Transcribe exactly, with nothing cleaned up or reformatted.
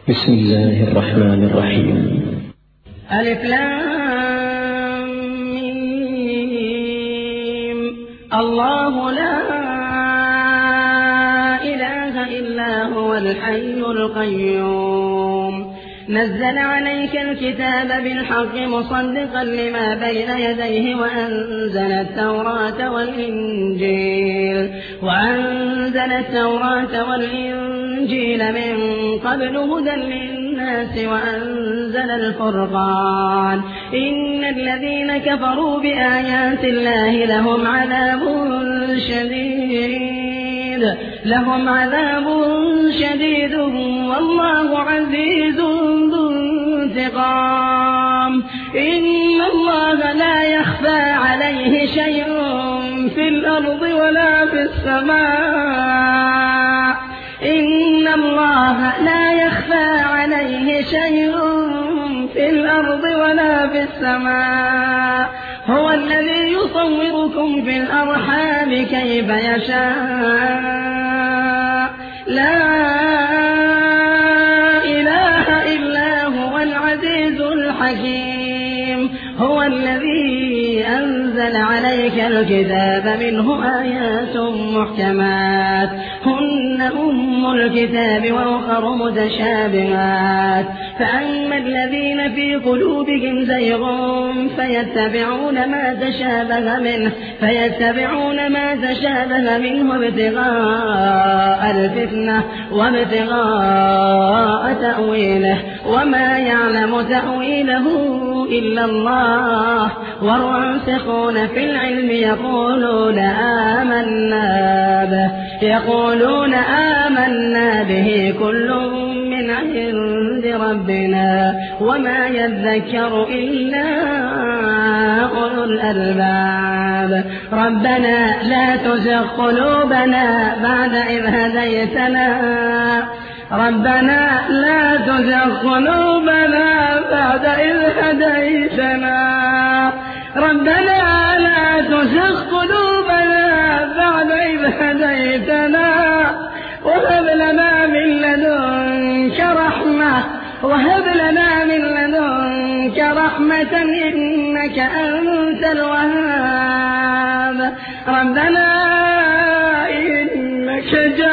بسم الله الرحمن الرحيم. ألف لام ميم. الله لا إله إلا هو الحي القيوم نزل عليك الكتاب بالحق مصدقا لما بين يديه وأنزل التوراة والإنجيل وأنزل التوراة والإنجيل من قبل هدى للناس وأنزل الفرقان إن الذين كفروا بآيات الله لهم عذاب شديد لهم عذاب شديد والله عزيز ذو انتقام إن الله لا يخفى عليه شيء في الأرض ولا في السماء إن الله لا يخفى عليه شيء في الأرض ولا في السماء هو الذي يصوركم في الأرحام كيف يشاء لا إله إلا هو العزيز الحكيم هو الذي أنزل عليك الكتاب منه آيات محكمات هن أم الكتاب وأخر متشابهات فأما الذين في قلوبهم زيغ فيتبعون ما تشابه منه فيتبعون ما تشابه منه ابتغاء الفتنة وابتغاء تأويله وما يعلم تأويله إلا الله والراسخون في العلم يقولون آمنا به يقولون آمنا به كل من عند ربنا وما يذكر إلا أولو الألباب ربنا لا تزغ قلوبنا بعد إذ هديتنا ربنا لا تزغ قلوبنا بعد إذ هديتنا ربنا لا تزغ قلوبنا بعد إذ هديتنا وهب لنا من لدنك رحمة وهب لنا من لدنك رحمة إنك أنت الوهاب ربنا إنك جاء